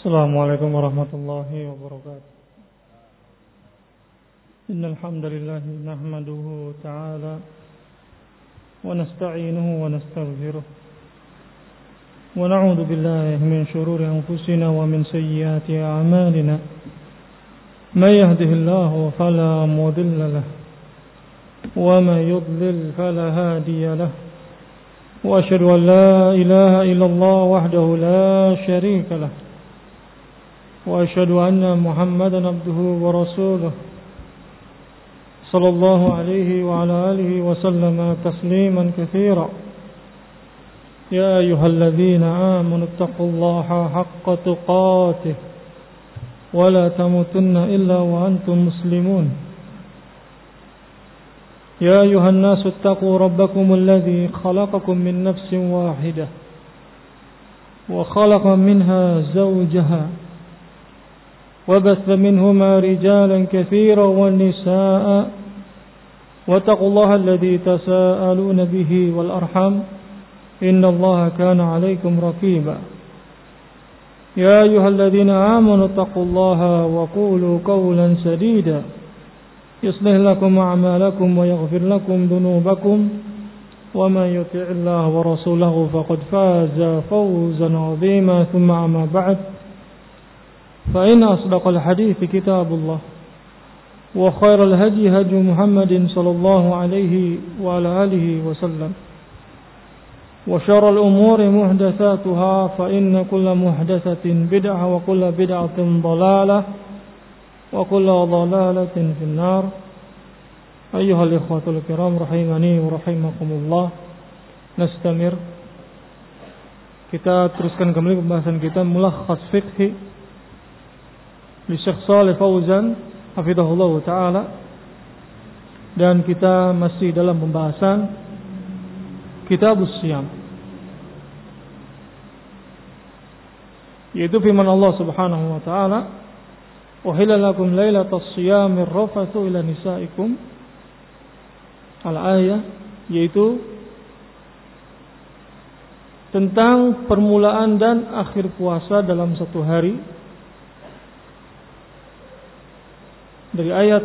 Assalamualaikum warahmatullahi wabarakatuh. Innal hamdalillah nahmaduhu ta'ala wa nasta'inuhu wa nastaghfiruh wa na'udzu billahi min shururi anfusina wa min sayyiati a'malina. May yahdihillahu fala mudilla lahu wa may yudlil fala hadiya lahu. Wa asyhadu an la ilaha illallah wahdahu la syarika lahu. وأشهد أن محمدا عبده ورسوله صلى الله عليه وعلى آله وسلم تسليما كثيرا يا أيها الذين آمنوا اتقوا الله حق تقاته ولا تموتن إلا وأنتم مسلمون يا أيها الناس اتقوا ربكم الذي خلقكم من نفس واحدة وخلق منها زوجها وبث منهما رجالا كثيرا والنساء واتقوا الله الذي تساءلون به والأرحام إن الله كان عليكم رقيبا يا أيها الذين آمنوا اتقوا الله وقولوا قولا سديدا يصلح لكم أعمالكم ويغفر لكم ذنوبكم ومن يطع الله ورسوله فقد فاز فوزا عظيما ثم أما بعد فإن أصدق الحديث كتاب الله وخير الهدي هدي محمد صلى الله عليه وعلى آله وسلم وشر الأمور محدثاتها فإن كل محدثة بدعة وكل بدعة ضلالة وكل ضلالة في النار. أيها الإخوة الكرام رحمني ورحمكم الله. Nastamir. Kita teruskan kembali pembahasan kita Mulakhas Fiqhi di Syekh Shalih Fauzan hafizahullah ta'ala, dan kita masih dalam pembahasan Kitabus Siyam, yaitu firman Allah Subhanahu wa ta'ala, "Uhilla lakum lailatas siyamir rafathu ila nisaikum." Al-ayah, yaitu tentang permulaan dan akhir puasa dalam satu hari. Dari ayat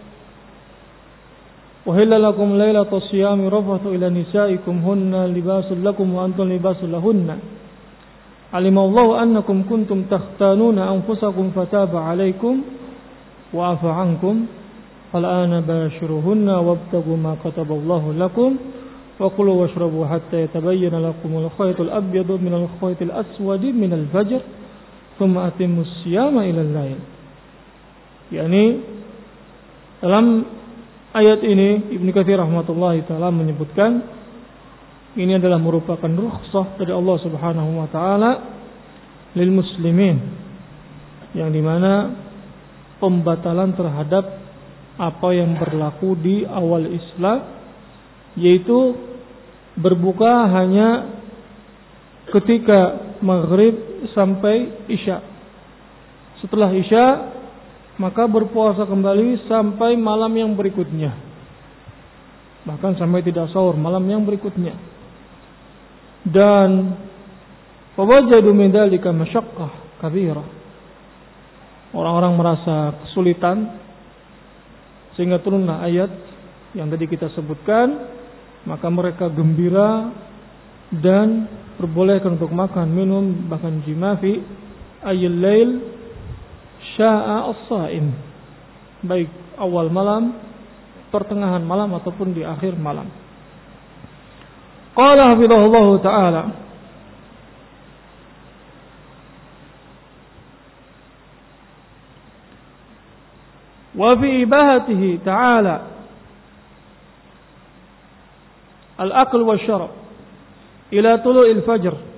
"Uhilla lakum lailatas siyami rafathu ila nisaikum hunna libasul lakum wa antum libasul lahunna. Alimallahu annakum kuntum takhtanuna anfusakum fataba 'alaikum wa 'afa 'ankum fal'ana bashiruhunna wabtaghu ma kataballahu lakum wa kulu washrabu hatta yatabayyana lakumul khaytul abyadu minal khaytil aswadi minal fajr thumma atimmus siyama ilal lail." Yani dalam ayat ini Ibnu Katsir rahmatullahi taala menyebutkan ini adalah merupakan rukhsah dari Allah Subhanahu wa taala lil muslimin, yang dimana pembatalan terhadap apa yang berlaku di awal Islam, yaitu berbuka hanya ketika maghrib sampai isya. Setelah isya maka berpuasa kembali sampai malam yang berikutnya, bahkan sampai tidak sahur malam yang berikutnya. Dan fawajadu min dzalika masyaqqah kabira, orang-orang merasa kesulitan sehingga turunlah ayat yang tadi kita sebutkan, maka mereka gembira dan perbolehkan untuk makan, minum, bahkan jima fi ayyil lail sya'a as-sa'im, baik awal malam, pertengahan malam ataupun di akhir malam. Qala hafizahullah ta'ala, wa fi ibahatihi ta'ala al-akl wa syarab ila tulu'il fajr.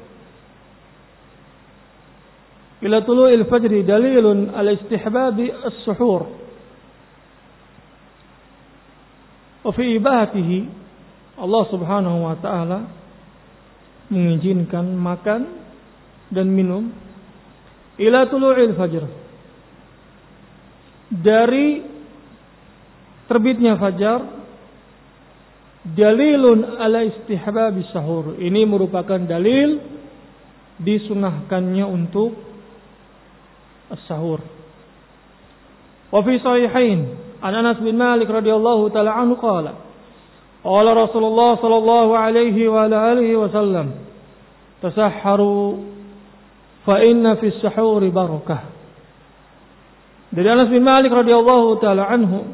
Ila tulu'il fajri dalilun ala istihbabi as-suhur. Wa fi ibahatihi, Allah Subhanahu wa ta'ala mengizinkan makan dan minum ila tulu'il fajr, dari terbitnya fajar, dalilun ala istihbabi sahur. Ini merupakan dalil disunahkannya untuk as-sahur. Wa fi sahihain an Anas bin Malik radhiyallahu taala anhu qala qala Rasulullah sallallahu alaihi wa alihi wasallam tasahharu fa inna fi as-sahuri barakah. Dari Anas bin Malik radhiyallahu taala anhu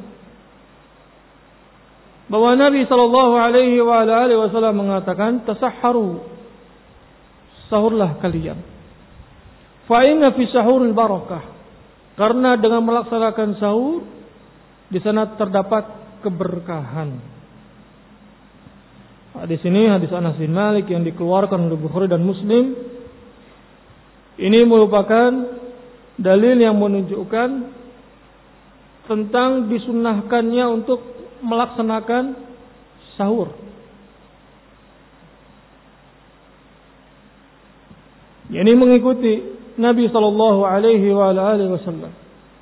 bahwa Nabi sallallahu alaihi wa alihi wasallam mengatakan tasahharu, sahurlah kalian. Fa inna fi sahuril barakah, karena dengan melaksanakan sahur di sana terdapat keberkahan. Di sini hadis Anas bin Malik yang dikeluarkan oleh Bukhari dan Muslim ini merupakan dalil yang menunjukkan tentang disunnahkannya untuk melaksanakan sahur. Ini mengikuti Nabi sallallahu alaihi wasallam.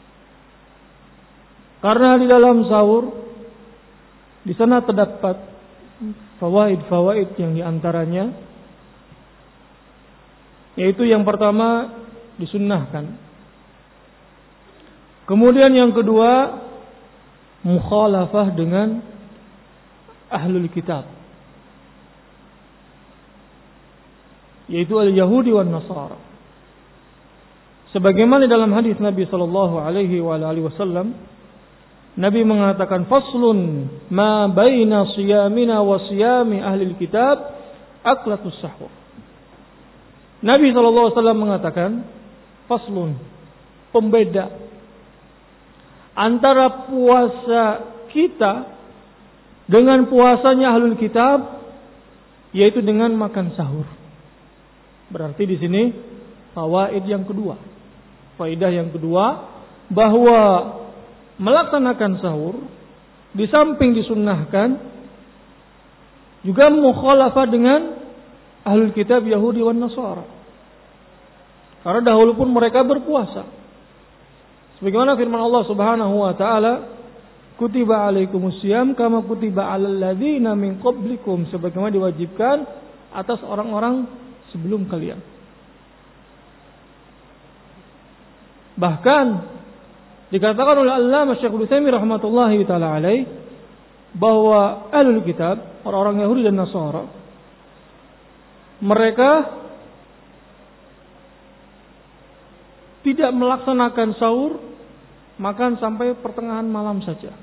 Karena di dalam sahur di sana terdapat fawaid-fawaid yang diantaranya yaitu yang pertama disunnahkan. Kemudian yang kedua, mukhalafah dengan ahlul kitab, yaitu al-Yahudi wan Nasara. Sebagaimana dalam hadis Nabi sallallahu alaihi wasallam, Nabi mengatakan faslun ma baina siyamina wa siyami ahlil kitab aklatus sahur. Nabi sallallahu alaihi wasallam mengatakan faslun, pembeda antara puasa kita dengan puasanya ahlul kitab, yaitu dengan makan sahur. Berarti di sini fawaid yang kedua. Faidah yang kedua bahwa melaksanakan sahur di samping disunnahkan juga mukhalafah dengan ahlul kitab Yahudi wan Nasara. Karena dahulu pun mereka berpuasa. Sebagaimana firman Allah Subhanahu wa taala, kutiba alaikumusiyam kama kutiba alal ladzina min qablikum, sebagaimana diwajibkan atas orang-orang sebelum kalian. Bahkan dikatakan oleh Allamah Syekhul Utsaimin rahmatullahi taala alaih bahwa ahlul kitab, orang-orang Yahudi dan Nasara, mereka tidak melaksanakan sahur, makan sampai pertengahan malam saja.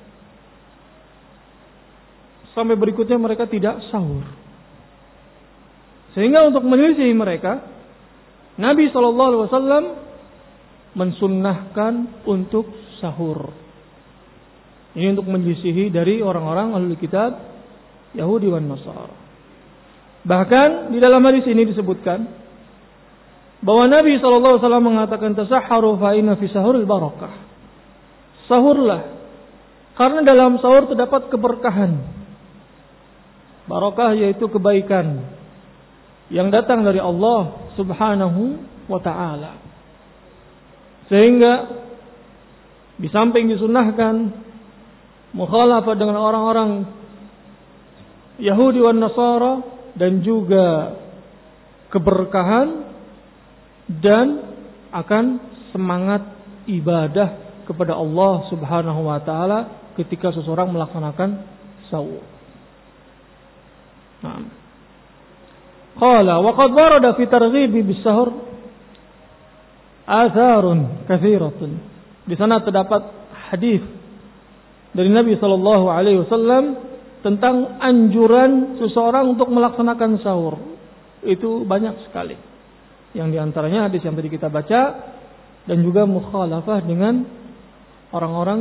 Sampai berikutnya mereka tidak sahur. Sehingga untuk menyelisihi mereka, Nabi SAW mensunnahkan untuk sahur. Ini untuk menyelisihi dari orang-orang ahlul kitab Yahudi wan Nasara. Bahkan di dalam hadis ini disebutkan bahwa Nabi SAW mengatakan tasahharu fa inna fi sahuril barakah. Sahurlah, karena dalam sahur terdapat keberkahan. Barakah yaitu kebaikan yang datang dari Allah Subhanahu wa ta'ala. Sehingga di samping disunnahkan mukhalafah dengan orang-orang Yahudi wan Nasara dan juga keberkahan dan akan semangat ibadah kepada Allah Subhanahu wa taala ketika seseorang melaksanakan sahur. Naam. Qala wa qad warada fi targhib bis-sahur atharun katsiratun. Di sana terdapat hadis dari Nabi sallallahu alaihi wasallam tentang anjuran seseorang untuk melaksanakan sahur. Itu banyak sekali. Yang diantaranya hadis yang tadi kita baca dan juga mukhalafah dengan orang-orang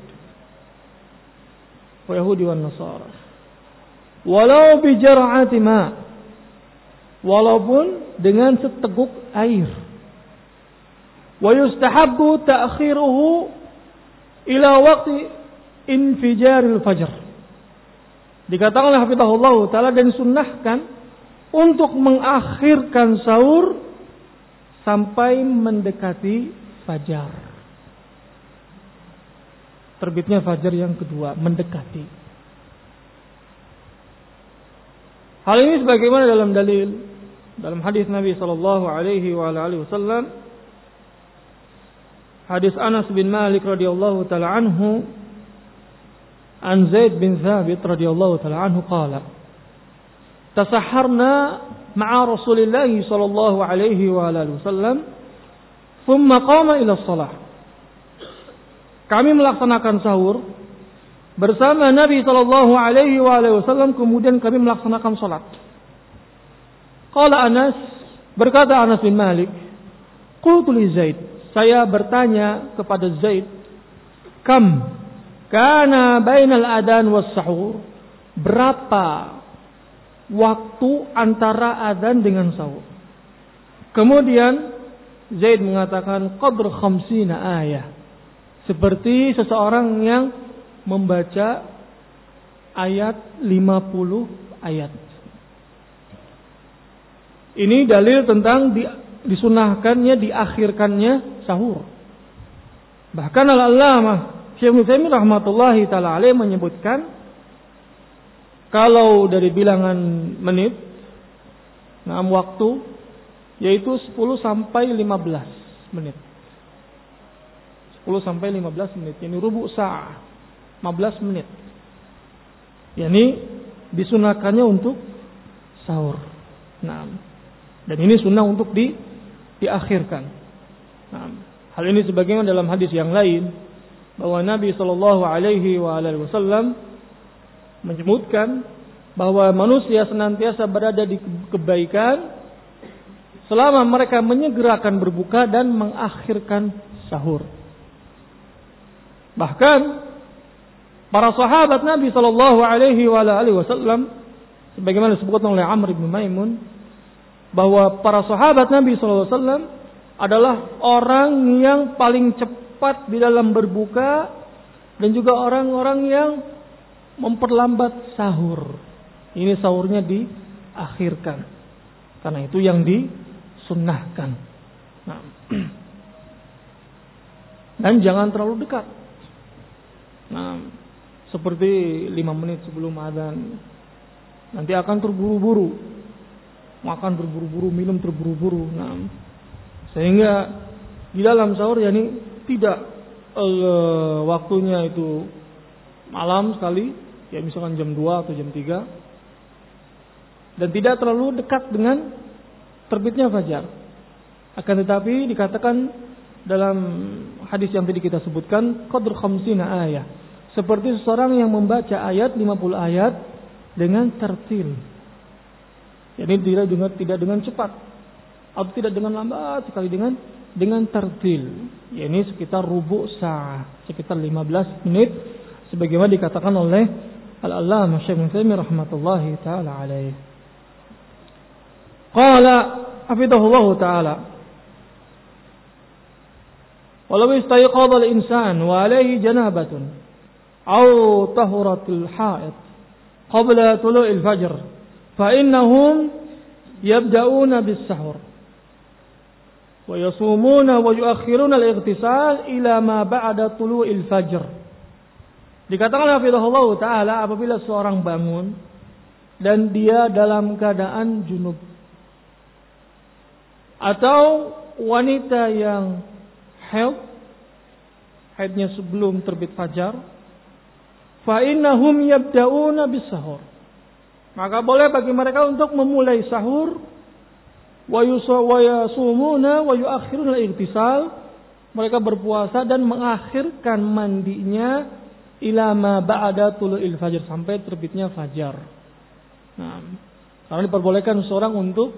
Yahudi wan Nasara. Walau bi jar'ati ma, walaupun dengan seteguk air. Wa yustahabbu ta'khiruhu ila waqti infijaril fajr. Dikatakan oleh hafizahullah taala dan sunnahkan untuk mengakhirkan sahur sampai mendekati fajar. Terbitnya fajar yang kedua, mendekati. Hal ini sebagaimana dalam dalil dalam hadis Nabi sallallahu alaihi wasallam hadis Anas bin Malik radhiyallahu taala anhu an Zaid bin Thabit radhiyallahu taala anhu qala tasahharna ma'a Rasulillah sallallahu alaihi wa alihi wasallam thumma qama ila shalah. Kami melaksanakan sahur bersama Nabi sallallahu alaihi wa alihi wasallam, kemudian kami melaksanakan salat. Qala Anas, berkata Anas bin Malik, qultu li Zaid, saya bertanya kepada Zaid, kam kana bainal adan was sahur, berapa waktu antara adzan dengan sahur? Kemudian Zaid mengatakan qadr 50 ayah, seperti seseorang yang membaca ayat 50 ayat. Ini dalil tentang disunahkannya, diakhirkannya sahur. Bahkan Al-Allamah Syekh Utsaimin rahmatullahi taala alaih menyebutkan kalau dari bilangan menit, waktu yaitu 10 sampai 15 menit. 10 sampai 15 menit, ini rubu sa'ah, 15 menit. Yani disunahkannya untuk sahur. Dan ini sunnah untuk diakhirkan. Hal ini sebagaimana dalam hadis yang lain bahwa Nabi sallallahu alaihi wasallam menyebutkan bahwa manusia senantiasa berada di kebaikan selama mereka menyegerakan berbuka dan mengakhirkan sahur. Bahkan para sahabat Nabi sallallahu alaihi wasallam sebagaimana disebutkan oleh Amr bin Maimun bahwa para sahabat Nabi sallallahu alaihi wasallam adalah orang yang paling cepat di dalam berbuka dan juga orang-orang yang memperlambat sahur. Ini sahurnya diakhirkan. Karena itu yang disunnahkan. Dan jangan terlalu dekat. Seperti 5 menit sebelum adzan. Nanti akan terburu-buru. Makan terburu-buru, minum terburu-buru. Sehingga di dalam sahur tidak waktunya itu malam sekali, ya misalkan jam 2 atau jam 3. Dan tidak terlalu dekat dengan terbitnya fajar. Akan tetapi dikatakan dalam hadis yang tadi kita sebutkan, qadr 50 ayat. Seperti seseorang yang membaca ayat 50 ayat dengan tartil. Jadi tidak dengan cepat atau tidak dengan lambat sekali, dengan tartil. Ini sekitar rubu sa'ah, sekitar 15 menit sebagaimana dikatakan oleh Al-Allamah Syekh Utsaimin rahmatullahi taala alaih. Qala hafidhahullah taala, walau istayqadha al-insan wa alayhi janabatun aw tahuratul haid qabla tulu'il fajr fa innahum yabda'una bis-sahur wa yasumuna wa yuakhiruna al-ightisal ila ma ba'da tulu'il fajr. Dikatakan hafizahullah taala, apabila seorang bangun dan dia dalam keadaan junub atau wanita yang haidnya sebelum terbit fajar, fa innahum yabda'una bis-sahur, maka boleh bagi mereka untuk memulai sahur, wa yasumuna wa yuakhiruna al-ightisal, mereka berpuasa dan mengakhirkan mandinya ila ma ba'da tulu'il fajr, sampai terbitnya fajar. Karena diperbolehkan seorang untuk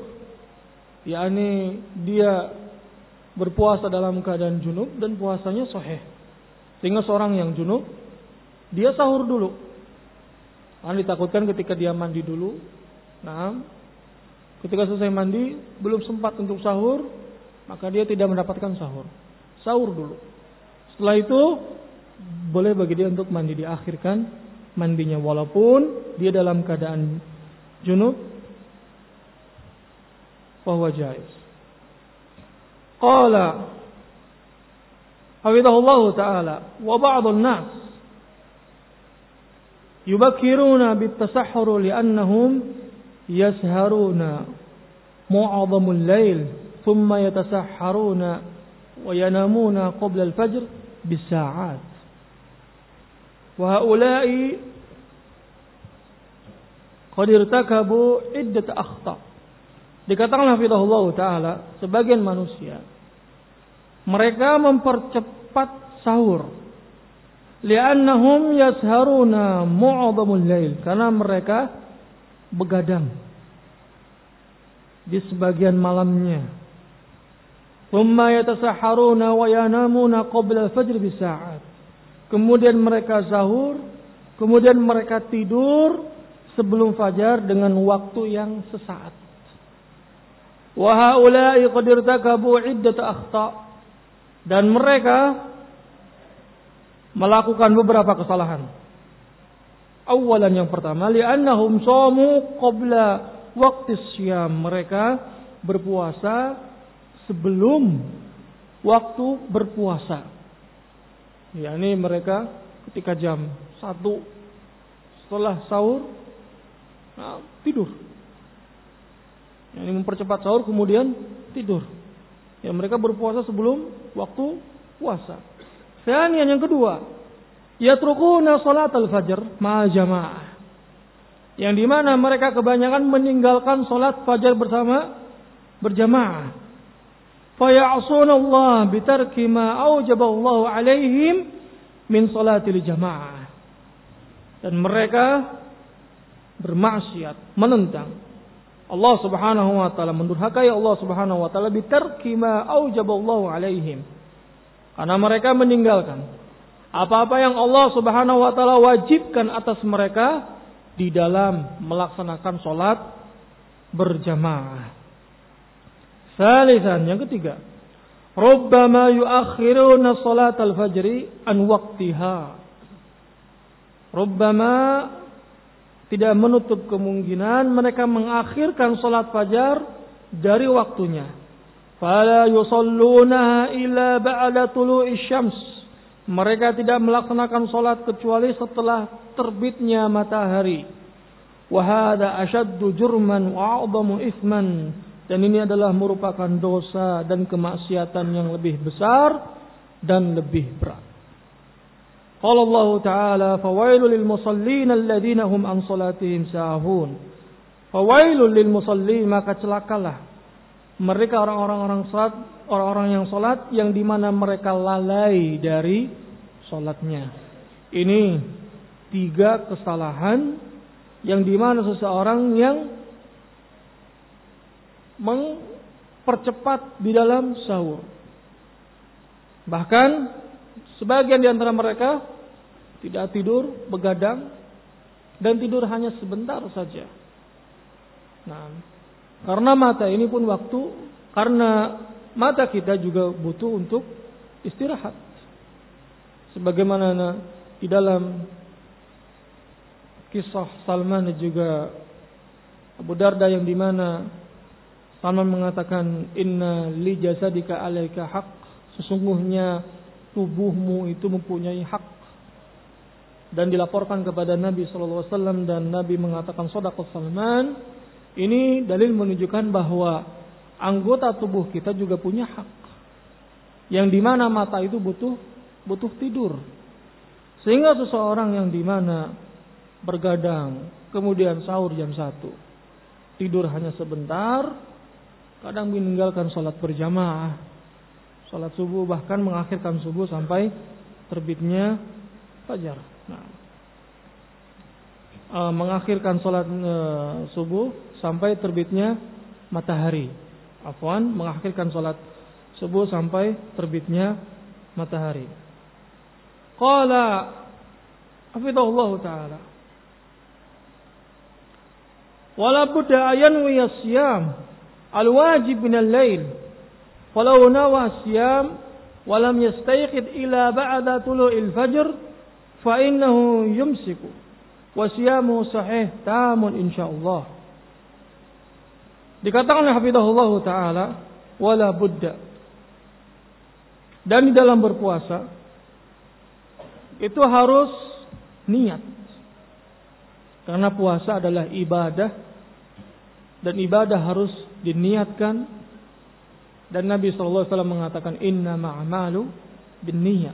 dia berpuasa dalam keadaan junub dan puasanya sahih. Sehingga seorang yang junub dia sahur dulu. Karena ditakutkan ketika dia mandi dulu, ketika selesai mandi belum sempat untuk sahur, maka dia tidak mendapatkan sahur. Sahur dulu. Setelah itu boleh bagi dia untuk mandi, diakhirkan mandinya walaupun dia dalam keadaan junub, bahwa jaiz. Qala hafizahullah taala, wa ba'dun nas yubakkiruna bit-tasahhur li'annahum yasharuna mu'adhamul lail thumma yatasahharuna wa yanamuna qabla al-fajr bisa'at. Wa haula'i qad irtakabu iddat akhta. Dikatakan hafizahullah taala, sebagian manusia mereka mempercepat sahur li'annahum yasharuna mu'adhamul lail, karena mereka begadang di sebagian malamnya. Thumma yatasahharuna wa yanamuna qabla al-fajr bisa'at. Kemudian mereka sahur, kemudian mereka tidur sebelum fajar dengan waktu yang sesaat. Wa haula'i qad irtakabu iddat akhta, dan mereka melakukan beberapa kesalahan. Awalan, yang pertama, li'annahum shamu qabla waqti syam. Mereka berpuasa sebelum waktu berpuasa. yakni mereka ketika jam 1 setelah sahur tidur. Yakni mempercepat sahur kemudian tidur. Ya, mereka berpuasa sebelum waktu puasa. Kemudian yang kedua, yatrukuna salatal fajr ma'a jamaah. Yang dimana mereka kebanyakan meninggalkan salat fajar bersama berjamaah. Faya'asuna Allah bitarki ma aujaballahu alaihim min salatil jamaah. Dan mereka bermaksiat, menentang Allah Subhanahu wa taala, mendurhakai Allah Subhanahu wa taala bitarki ma aujaballahu alaihim. Karena mereka meninggalkan apa-apa yang Allah Subhanahu wa taala wajibkan atas mereka di dalam melaksanakan salat berjamaah. Salisan, yang ketiga, rubbama yuakhiruna salatal fajri an waqtiha. Rubbama, tidak menutup kemungkinan mereka mengakhirkan salat fajar dari waktunya. Fala yusallunaha illa ba'da tulu'i syams. Mereka tidak melaksanakan salat kecuali setelah terbitnya matahari. Wa hadza ashaddu jurman wa a'zamu ithman. Dan ini adalah merupakan dosa dan kemaksiatan yang lebih besar dan lebih berat. Qala Allah Ta'ala, fawailul lil musallin alladziina hum an salatihim sahun. Fawailul lil musallin, maka celakalah mereka orang-orang yang salat yang dimana mereka lalai dari salatnya. Ini 3 kesalahan yang dimana seseorang yang mempercepat di dalam sahur. Bahkan sebagian di antara mereka tidak tidur, begadang, dan tidur hanya sebentar saja. Nah, karena mata ini pun karena mata kita juga butuh untuk istirahat. Sebagaimana di dalam kisah Salman dan juga Abu Darda yang dimana Salman mengatakan, inna li jasadika alaika haq, sesungguhnya tubuhmu itu mempunyai hak. Dan dilaporkan kepada Nabi SAW dan Nabi mengatakan shadaqas Salman. Ini dalil menunjukkan bahwa anggota tubuh kita juga punya hak, yang dimana mata itu butuh tidur. Sehingga seseorang yang dimana bergadang kemudian sahur jam 1, tidur hanya sebentar, kadang meninggalkan sholat berjamaah, sholat subuh, bahkan mengakhirkan subuh sampai terbitnya fajar. Mengakhirkan sholat subuh sampai terbitnya matahari. Mengakhirkan sholat subuh sampai terbitnya matahari. Qala hafidhahullah ta'ala, wala budda ayanwi as-siyam al-wajib min al-lail, falau nawa siyam wa lam yastayqid ila ba'da tulu'il fajr fa innahu yumsiku wa siyamu sahih tamun insyaallah. Dikatakan oleh hafizahullah taala, wala budda, dan di dalam berpuasa itu harus niat, karena puasa adalah ibadah. Dan ibadah harus diniatkan Dan Nabi sallallahu alaihi wasallam mengatakan innamal a'malu binniyat.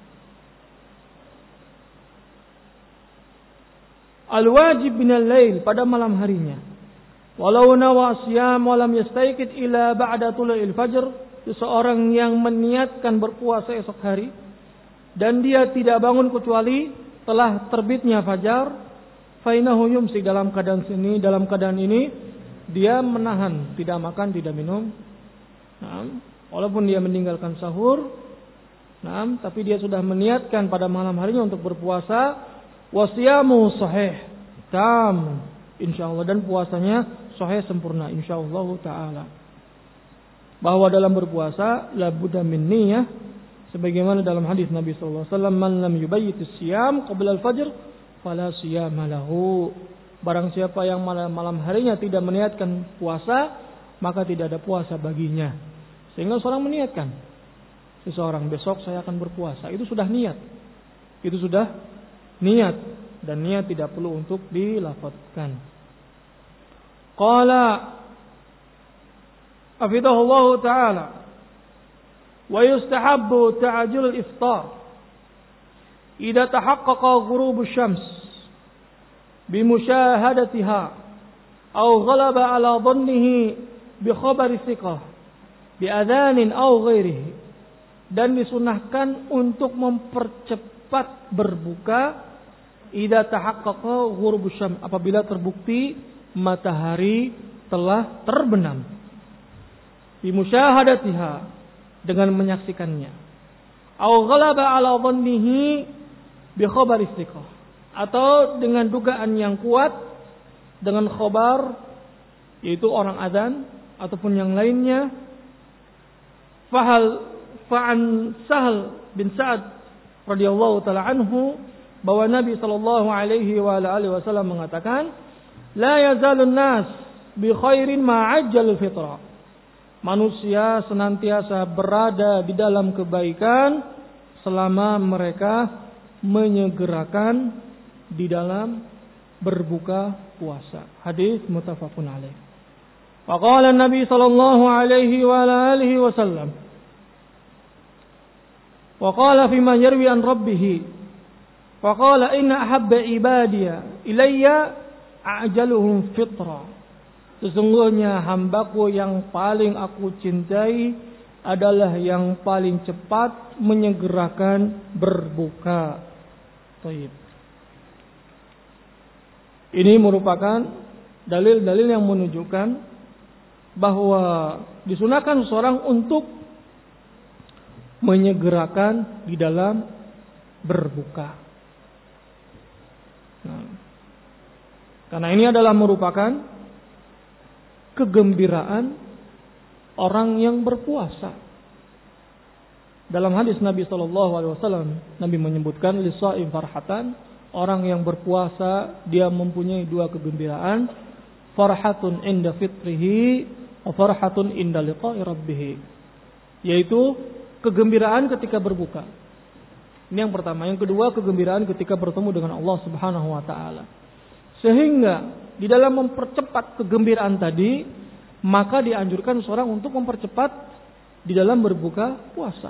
Al-wajib minal lail, pada malam harinya. Walau nawa siyam wa lam yastayqid ila ba'da tula'il fajr, seseorang yang meniatkan berpuasa esok hari dan dia tidak bangun kecuali telah terbitnya fajar, fa innahu yumsi, dalam keadaan ini dia menahan, tidak makan, tidak minum. Walaupun dia meninggalkan sahur, tapi dia sudah meniatkan pada malam harinya untuk berpuasa. Wasiyamu sahih tam, insyaallah, dan puasanya sahih sempurna insyaallah taala. Bahwa dalam berpuasa la budda min niyyah, sebagaimana dalam hadis Nabi sallallahu alaihi wasallam, man lam yubayyitis siyam qabla al-fajr fala siyama lahu. Barang siapa yang malam harinya tidak meniatkan puasa, maka tidak ada puasa baginya. Sehingga seorang meniatkan, seseorang besok saya akan berpuasa, itu sudah niat. Itu sudah niat, dan niat tidak perlu untuk dilafadzkan. Qala afidahullahu ta'ala wa yustahabbu ta'ajjul al-iftar idza tahaqqaqa ghurub asy-syams bimusyahadatiha aw ghalaba ala dhannihi bi khabari thiqah bi adzanin aw ghairihi. Dan disunahkan untuk mempercepat berbuka idza tahaqqaqa ghurub asy-syams, apabila terbukti matahari telah terbenam, bimusyahadatiha, dengan menyaksikannya, au ghalaba ala dhannihi bi khabari thiqah, atau dengan dugaan yang kuat dengan khabar, yaitu orang adzan ataupun yang lainnya. Fa'an Sahal bin Sa'ad radhiyallahu taala anhu, bahwa Nabi sallallahu alaihi wa alihi wasallam mengatakan, la yazalun nas bi khairin ma ajjalul fitra. Manusia senantiasa berada di dalam kebaikan selama mereka menyegerakan di dalam berbuka puasa. Hadis muttafaqun alaih. Wa qala Nabi sallallahu alaihi wa alihi wasallam, wa qala fi ma yarwi an rabbih, wa qala inna ahabba ibadiya ilayya a'jaluhum fitra. Sesungguhnya hambaku yang paling aku cintai adalah yang paling cepat menyegerakan berbuka. Baik. Ini merupakan dalil-dalil yang menunjukkan bahwa disunahkan seorang untuk menyegerakan di dalam berbuka. Karena ini adalah merupakan kegembiraan orang yang berpuasa. Dalam hadis Nabi SAW, Nabi menyebutkan lisa'im farhatan, orang yang berpuasa dia mempunyai dua kegembiraan, farhatun inda fitrihi wa farhatun inda liqa'i rabbih, yaitu kegembiraan ketika berbuka. Ini yang pertama. Yang kedua, kegembiraan ketika bertemu dengan Allah Subhanahu wa taala. Sehingga di dalam mempercepat kegembiraan tadi, maka dianjurkan seorang untuk mempercepat di dalam berbuka puasa.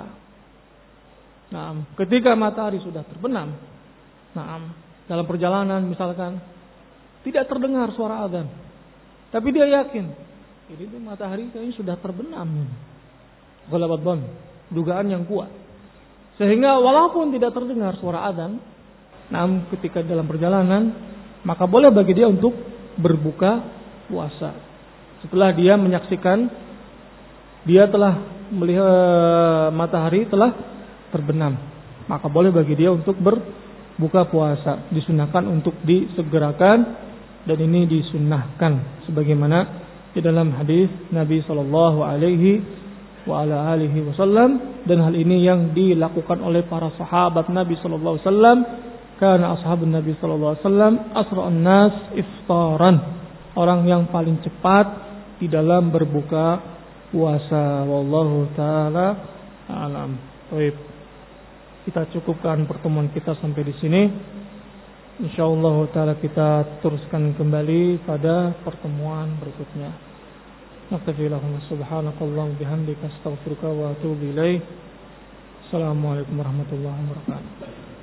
Ketika matahari sudah terbenam, dalam perjalanan misalkan tidak terdengar suara azan, tapi dia yakin ini tuh matahari kayaknya sudah terbenam. Ghalabat dhann, dugaan yang kuat. Sehingga walaupun tidak terdengar suara azan, namun ketika dalam perjalanan, maka boleh bagi dia untuk berbuka puasa. Setelah dia menyaksikan dia telah melihat matahari telah terbenam, maka boleh bagi dia untuk berbuka puasa. Disunahkan untuk disegerakan, dan ini disunahkan sebagaimana di dalam hadis Nabi sallallahu alaihi wa ala alihi wasallam, dan hal ini yang dilakukan oleh para sahabat Nabi sallallahu alaihi wasallam. Karena ashabun Nabi sallallahu alaihi wasallam asra'un nas iftaran, orang yang paling cepat di dalam berbuka puasa. Wallahu taala alam. Baik. Kita cukupkan pertemuan kita sampai di sini. Insyaallah taala kita teruskan kembali pada pertemuan berikutnya. Naktafi lahum subhanakallahumma bihamdika astaghfiruka wa atubu ilaik. Assalamualaikum warahmatullahi wabarakatuh.